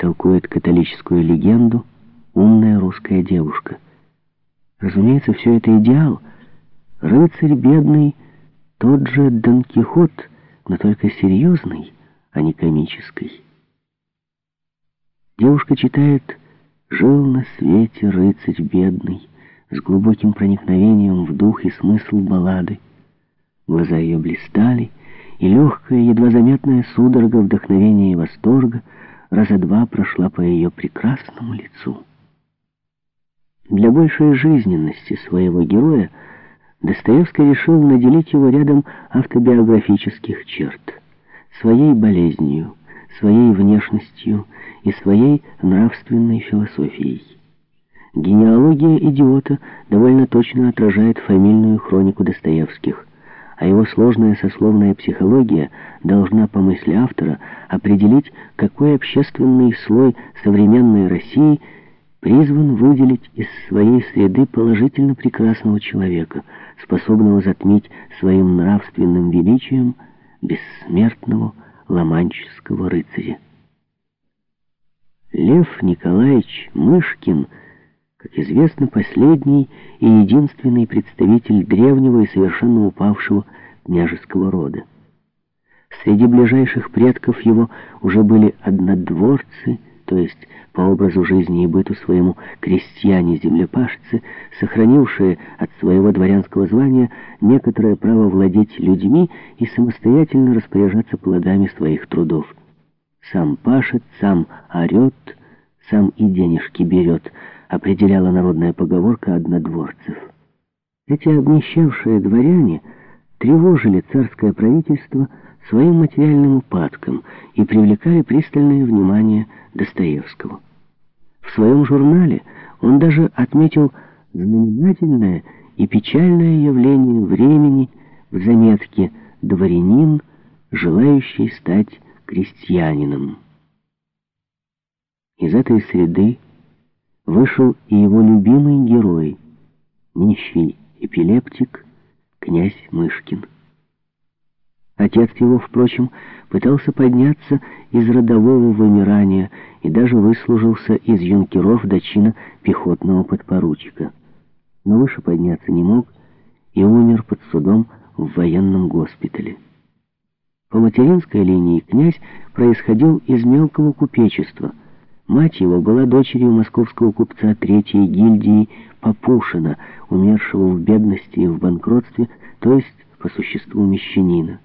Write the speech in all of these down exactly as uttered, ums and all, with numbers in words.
толкует католическую легенду умная русская девушка. Разумеется, все это идеал. Рыцарь бедный, тот же Дон Кихот, но только серьезный, а не комический. Девушка читает: «Жил на свете рыцарь бедный», с глубоким проникновением в дух и смысл баллады. Глаза ее блистали, и легкая, едва заметная судорога вдохновения и восторга раза два прошла по ее прекрасному лицу. Для большей жизненности своего героя Достоевский решил наделить его рядом автобиографических черт: своей болезнью, своей внешностью и своей нравственной философией. Генеалогия идиота довольно точно отражает фамильную хронику Достоевских, а его сложная сословная психология должна, по мысли автора, определить, какой общественный слой современной России призван выделить из своей среды положительно прекрасного человека, способного затмить своим нравственным величием бессмертного ломанческого рыцаря. Лев Николаевич Мышкин, как известно, последний и единственный представитель древнего и совершенно упавшего княжеского рода. Среди ближайших предков его уже были однодворцы, то есть по образу жизни и быту своему крестьяне-землепашцы, сохранившие от своего дворянского звания некоторое право владеть людьми и самостоятельно распоряжаться плодами своих трудов. «Сам пашет, сам орет, сам и денежки берет», определяла народная поговорка однодворцев. Эти обнищавшие дворяне тревожили царское правительство своим материальным упадком и привлекали пристальное внимание Достоевского. В своем журнале он даже отметил знаменательное и печальное явление времени в заметке «Дворянин, желающий стать крестьянином». Из этой среды вышел и его любимый герой, нищий эпилептик, князь Мышкин. Отец его, впрочем, пытался подняться из родового вымирания и даже выслужился из юнкеров до чина пехотного подпоручика. Но выше подняться не мог и умер под судом в военном госпитале. По материнской линии князь происходил из мелкого купечества. Мать его была дочерью московского купца третьей гильдии Папушина, умершего в бедности и в банкротстве, то есть по существу мещанина.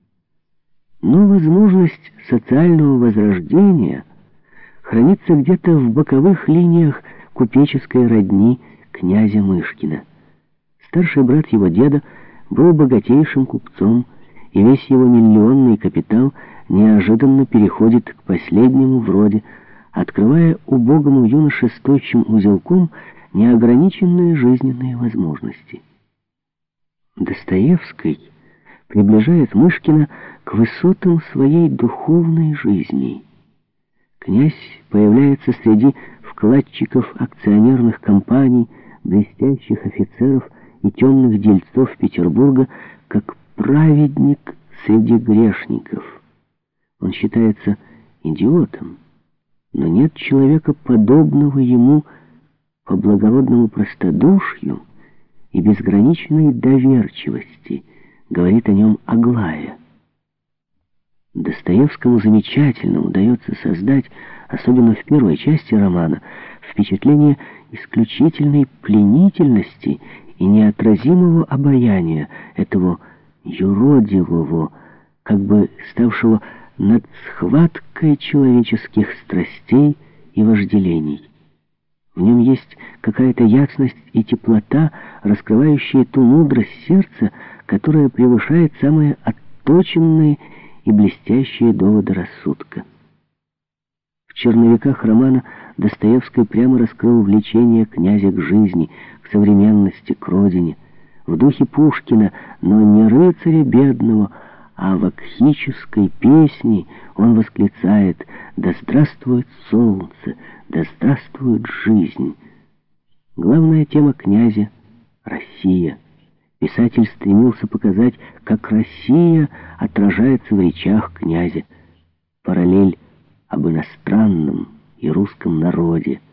Но возможность социального возрождения хранится где-то в боковых линиях купеческой родни князя Мышкина. Старший брат его деда был богатейшим купцом, и весь его миллионный капитал неожиданно переходит к последнему в роде, открывая убогому юноше с тощим узелком неограниченные жизненные возможности. Достоевский приближает Мышкина к высотам своей духовной жизни. Князь появляется среди вкладчиков акционерных компаний, блестящих офицеров и темных дельцов Петербурга как праведник среди грешников. Он считается идиотом, но нет человека, подобного ему по благородному простодушию и безграничной доверчивости, говорит о нем Аглая. Достоевскому замечательно удается создать, особенно в первой части романа, впечатление исключительной пленительности и неотразимого обаяния этого юродивого, как бы ставшего над схваткой человеческих страстей и вожделений. В нем есть какая-то ясность и теплота, раскрывающие ту мудрость сердца, которая превышает самые отточенные и блестящие доводы рассудка. В черновиках романа Достоевский прямо раскрыл влечение князя к жизни, к современности, к родине. В духе Пушкина, но не рыцаря бедного, а в акхической песне он восклицает: «Да здравствует солнце, да здравствует жизнь». Главная тема князя — Россия. Писатель стремился показать, как Россия отражается в речах князя. Параллель об иностранном природе.